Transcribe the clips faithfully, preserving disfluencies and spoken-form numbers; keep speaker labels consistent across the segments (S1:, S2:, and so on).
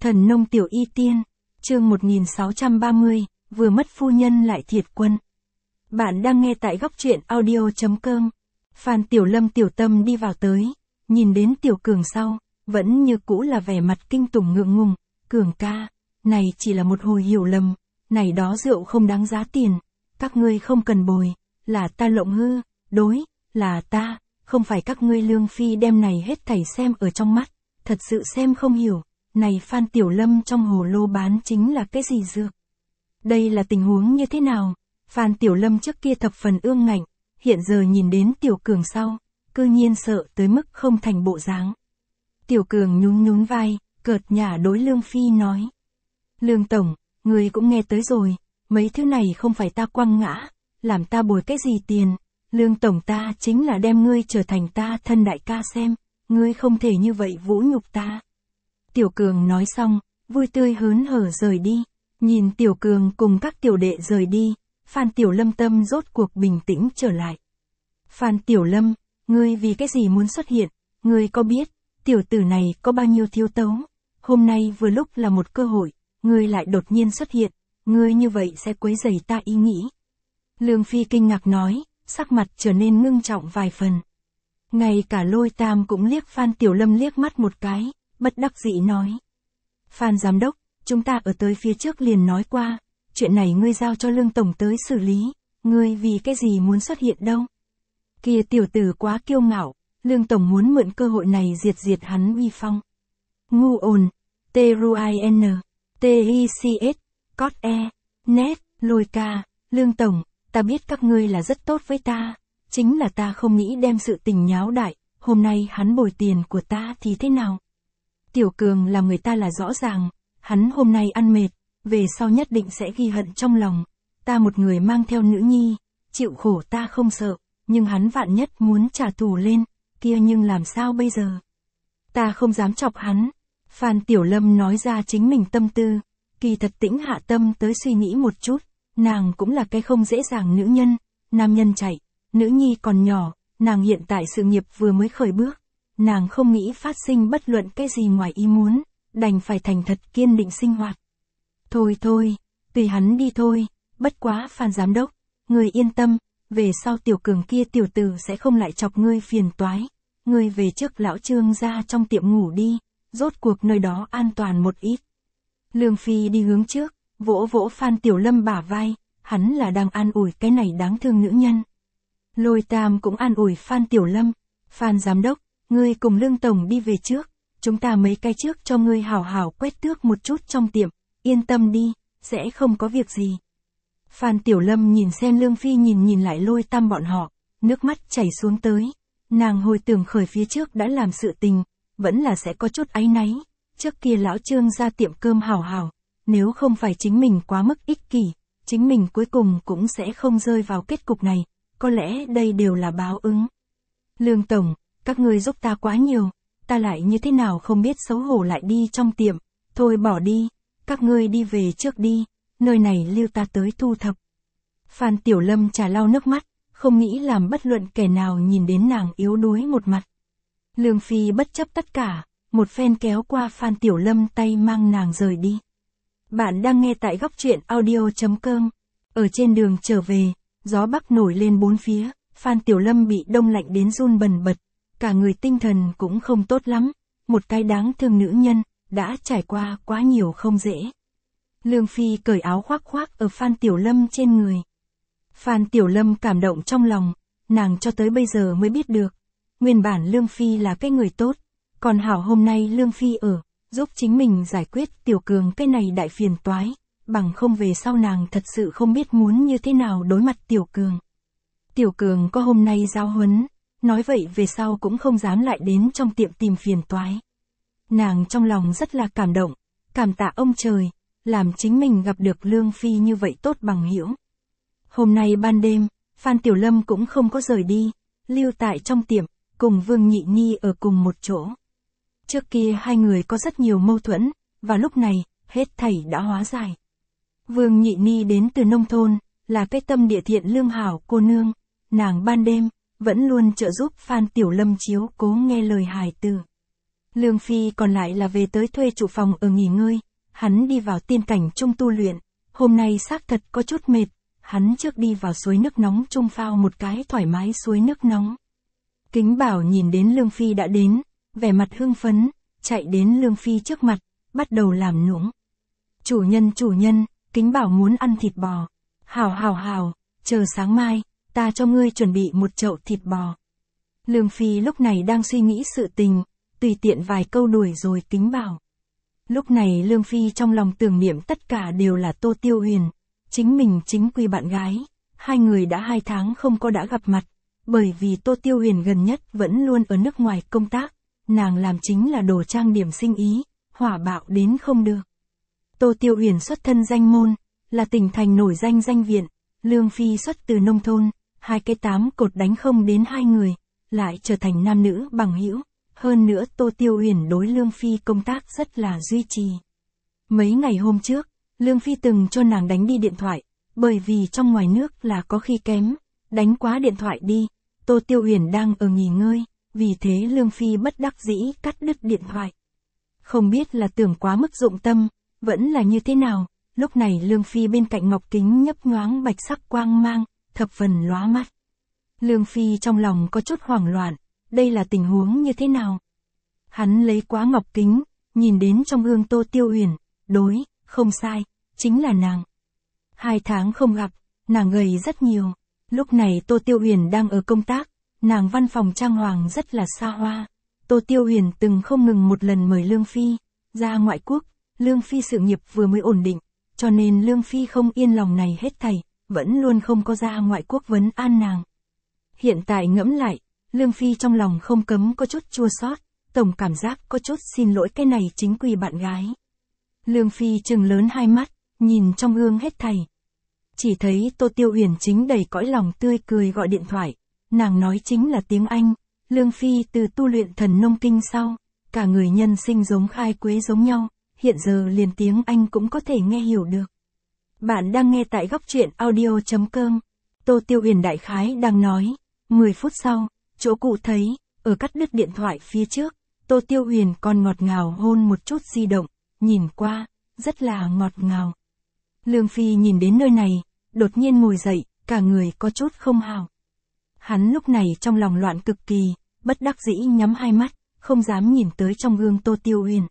S1: Thần nông tiểu y tiên, chương một nghìn sáu trăm ba mươi, vừa mất phu nhân lại thiệt quân. Bạn đang nghe tại góc truyện audio chấm com. Phan Tiểu Lâm tiểu tâm đi vào tới, nhìn đến Tiểu Cường sau, vẫn như cũ là vẻ mặt kinh tủng ngượng ngùng. Cường ca, này chỉ là một hồi hiểu lầm, này đó rượu không đáng giá tiền, các ngươi không cần bồi, là ta lộng hư, đối, là ta, không phải các ngươi. Lương Phi đem này hết thảy xem ở trong mắt, thật sự xem không hiểu, này Phan Tiểu Lâm trong hồ lô bán chính là cái gì dược? Đây là tình huống như thế nào? Phan Tiểu Lâm trước kia thập phần ương ngạnh, hiện giờ nhìn đến Tiểu Cường sau, cư nhiên sợ tới mức không thành bộ dáng. Tiểu Cường nhún nhún vai, cợt nhả đối Lương Phi nói. Lương Tổng, người cũng nghe tới rồi, mấy thứ này không phải ta quăng ngã, làm ta bồi cái gì tiền, Lương Tổng ta chính là đem ngươi trở thành ta thân đại ca xem, ngươi không thể như vậy vũ nhục ta. Tiểu Cường nói xong, vui tươi hớn hở rời đi, nhìn Tiểu Cường cùng các tiểu đệ rời đi, Phan Tiểu Lâm tâm rốt cuộc bình tĩnh trở lại. Phan Tiểu Lâm, ngươi vì cái gì muốn xuất hiện, ngươi có biết, tiểu tử này có bao nhiêu thiếu tấu, hôm nay vừa lúc là một cơ hội, ngươi lại đột nhiên xuất hiện, ngươi như vậy sẽ quấy rầy ta ý nghĩ. Lương Phi kinh ngạc nói, sắc mặt trở nên ngưng trọng vài phần. Ngay cả Lôi Tam cũng liếc Phan Tiểu Lâm liếc mắt một cái, bất đắc dĩ nói. Phan Giám Đốc, chúng ta ở tới phía trước liền nói qua, chuyện này ngươi giao cho Lương Tổng tới xử lý, ngươi vì cái gì muốn xuất hiện đâu. Kia tiểu tử quá kiêu ngạo, Lương Tổng muốn mượn cơ hội này diệt diệt hắn uy phong. Ngu ồn, T-R-U-I-N, T-I-C-S, cốt E, Net, Lôi ca, Lương Tổng, ta biết các ngươi là rất tốt với ta, chính là ta không nghĩ đem sự tình nháo đại, hôm nay hắn bồi tiền của ta thì thế nào? Tiểu Cường làm người ta là rõ ràng, hắn hôm nay ăn mệt, về sau nhất định sẽ ghi hận trong lòng, ta một người mang theo nữ nhi, chịu khổ ta không sợ, nhưng hắn vạn nhất muốn trả thù lên, kia nhưng làm sao bây giờ? Ta không dám chọc hắn. Phan Tiểu Lâm nói ra chính mình tâm tư, kỳ thật tĩnh hạ tâm tới suy nghĩ một chút, nàng cũng là cái không dễ dàng nữ nhân, nam nhân chạy, nữ nhi còn nhỏ, nàng hiện tại sự nghiệp vừa mới khởi bước, nàng không nghĩ phát sinh bất luận cái gì ngoài ý muốn, đành phải thành thật kiên định sinh hoạt. Thôi thôi, tùy hắn đi thôi, bất quá Phan Giám Đốc, người yên tâm, về sau Tiểu Cường kia tiểu tử sẽ không lại chọc ngươi phiền toái, ngươi về trước lão Trương ra trong tiệm ngủ đi, rốt cuộc nơi đó an toàn một ít. Lương Phi đi hướng trước, vỗ vỗ Phan Tiểu Lâm bả vai, hắn là đang an ủi cái này đáng thương nữ nhân. Lôi Tam cũng an ủi Phan Tiểu Lâm, Phan Giám Đốc, ngươi cùng Lương Tổng đi về trước, chúng ta mấy cái trước cho ngươi hảo hảo quét tước một chút trong tiệm, yên tâm đi, sẽ không có việc gì. Phan Tiểu Lâm nhìn xem Lương Phi nhìn nhìn lại Lôi Tam bọn họ, nước mắt chảy xuống tới, nàng hồi tưởng khởi phía trước đã làm sự tình, vẫn là sẽ có chút áy náy, trước kia lão Trương ra tiệm cơm hảo hảo, nếu không phải chính mình quá mức ích kỷ, chính mình cuối cùng cũng sẽ không rơi vào kết cục này, có lẽ đây đều là báo ứng. Lương Tổng, các ngươi giúp ta quá nhiều, ta lại như thế nào không biết xấu hổ lại đi trong tiệm, thôi bỏ đi, các ngươi đi về trước đi, nơi này lưu ta tới thu thập. Phan Tiểu Lâm trà lau nước mắt, không nghĩ làm bất luận kẻ nào nhìn đến nàng yếu đuối một mặt. Lương Phi bất chấp tất cả, một phen kéo qua Phan Tiểu Lâm tay mang nàng rời đi. Bạn đang nghe tại góc truyện audio chấm com. Ở trên đường trở về, gió bắc nổi lên bốn phía, Phan Tiểu Lâm bị đông lạnh đến run bần bật, cả người tinh thần cũng không tốt lắm, một cái đáng thương nữ nhân, đã trải qua quá nhiều không dễ. Lương Phi cởi áo khoác khoác ở Phan Tiểu Lâm trên người. Phan Tiểu Lâm cảm động trong lòng, nàng cho tới bây giờ mới biết được, nguyên bản Lương Phi là cái người tốt, còn hảo hôm nay Lương Phi ở, giúp chính mình giải quyết Tiểu Cường cái này đại phiền toái, bằng không về sau nàng thật sự không biết muốn như thế nào đối mặt Tiểu Cường. Tiểu Cường có hôm nay giáo huấn, nói vậy về sau cũng không dám lại đến trong tiệm tìm phiền toái. Nàng trong lòng rất là cảm động, cảm tạ ông trời, làm chính mình gặp được Lương Phi như vậy tốt bằng hữu. Hôm nay ban đêm, Phan Tiểu Lâm cũng không có rời đi, lưu tại trong tiệm, cùng Vương Nhị Nhi ở cùng một chỗ. Trước kia hai người có rất nhiều mâu thuẫn, và lúc này, hết thảy đã hóa giải. Vương Nhị Nhi đến từ nông thôn, là cái tâm địa thiện lương hảo cô nương, nàng ban đêm, vẫn luôn trợ giúp Phan Tiểu Lâm chiếu cố nghe lời hài tử. Lương Phi còn lại là về tới thuê trụ phòng ở nghỉ ngơi, hắn đi vào tiên cảnh trung tu luyện, hôm nay xác thật có chút mệt, hắn trước đi vào suối nước nóng trung phao một cái thoải mái suối nước nóng. Kính Bảo nhìn đến Lương Phi đã đến, vẻ mặt hưng phấn, chạy đến Lương Phi trước mặt, bắt đầu làm nũng. Chủ nhân chủ nhân, Kính Bảo muốn ăn thịt bò. Hảo hảo hảo, chờ sáng mai, ta cho ngươi chuẩn bị một chậu thịt bò. Lương Phi lúc này đang suy nghĩ sự tình, tùy tiện vài câu đuổi rồi Kính Bảo. Lúc này Lương Phi trong lòng tưởng niệm tất cả đều là Tô Tiêu Huyền, chính mình chính quy bạn gái, hai người đã hai tháng không có đã gặp mặt, bởi vì Tô Tiêu Huyền gần nhất vẫn luôn ở nước ngoài công tác, nàng làm chính là đồ trang điểm sinh ý, hỏa bạo đến không được. Tô Tiêu Huyền xuất thân danh môn, là tỉnh thành nổi danh danh viện, Lương Phi xuất từ nông thôn, hai cái tám cột đánh không đến hai người, lại trở thành nam nữ bằng hữu. Hơn nữa Tô Tiêu Huyền đối Lương Phi công tác rất là duy trì. Mấy ngày hôm trước, Lương Phi từng cho nàng đánh đi điện thoại, bởi vì trong ngoài nước là có khi kém, đánh quá điện thoại đi, Tô Tiêu Huyền đang ở nghỉ ngơi, vì thế Lương Phi bất đắc dĩ cắt đứt điện thoại. Không biết là tưởng quá mức dụng tâm, vẫn là như thế nào, lúc này Lương Phi bên cạnh ngọc kính nhấp nhoáng bạch sắc quang mang, thập phần lóa mắt. Lương Phi trong lòng có chút hoảng loạn, đây là tình huống như thế nào? Hắn lấy quá ngọc kính, nhìn đến trong gương Tô Tiêu Huyền, đối, không sai, chính là nàng. Hai tháng không gặp, nàng gầy rất nhiều. Lúc này Tô Tiêu Huyền đang ở công tác, nàng văn phòng trang hoàng rất là xa hoa. Tô Tiêu Huyền từng không ngừng một lần mời Lương Phi ra ngoại quốc, Lương Phi sự nghiệp vừa mới ổn định, cho nên Lương Phi không yên lòng này hết thảy, vẫn luôn không có ra ngoại quốc vấn an nàng. Hiện tại ngẫm lại, Lương Phi trong lòng không cấm có chút chua xót, tổng cảm giác có chút xin lỗi cái này chính quy bạn gái. Lương Phi trừng lớn hai mắt, nhìn trong gương hết thảy. Chỉ thấy Tô Tiêu Huyền chính đầy cõi lòng tươi cười gọi điện thoại, nàng nói chính là tiếng Anh, Lương Phi từ tu luyện thần nông kinh sau, cả người nhân sinh giống khai quế giống nhau, hiện giờ liền tiếng Anh cũng có thể nghe hiểu được. Bạn đang nghe tại góc truyện audio chấm com, Tô Tiêu Huyền đại khái đang nói, mười phút sau, chỗ cụ thấy, ở cắt đứt điện thoại phía trước, Tô Tiêu Huyền còn ngọt ngào hôn một chút di động, nhìn qua, rất là ngọt ngào. Lương Phi nhìn đến nơi này, đột nhiên ngồi dậy, cả người có chút không hào. Hắn lúc này trong lòng loạn cực kỳ, bất đắc dĩ nhắm hai mắt, không dám nhìn tới trong gương Tô Tiêu Huyền.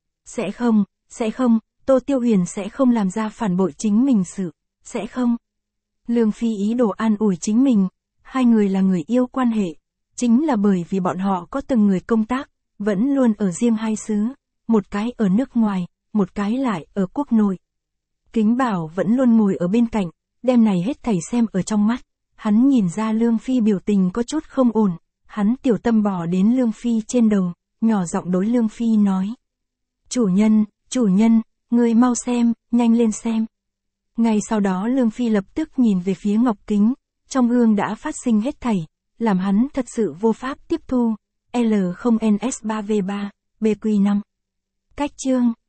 S1: Sẽ không, sẽ không, Tô Tiêu Huyền sẽ không làm ra phản bội chính mình sự, sẽ không. Lương Phi ý đồ an ủi chính mình, hai người là người yêu quan hệ, chính là bởi vì bọn họ có từng người công tác, vẫn luôn ở riêng hai xứ, một cái ở nước ngoài, một cái lại ở quốc nội. Kính Bảo vẫn luôn ngồi ở bên cạnh, đem này hết thảy xem ở trong mắt, hắn nhìn ra Lương Phi biểu tình có chút không ổn, hắn tiểu tâm bỏ đến Lương Phi trên đầu, nhỏ giọng đối Lương Phi nói. Chủ nhân, chủ nhân, người mau xem, nhanh lên xem. Ngay sau đó Lương Phi lập tức nhìn về phía ngọc kính, trong gương đã phát sinh hết thảy, làm hắn thật sự vô pháp tiếp thu. L không N S ba V ba, B Q năm. Cách chương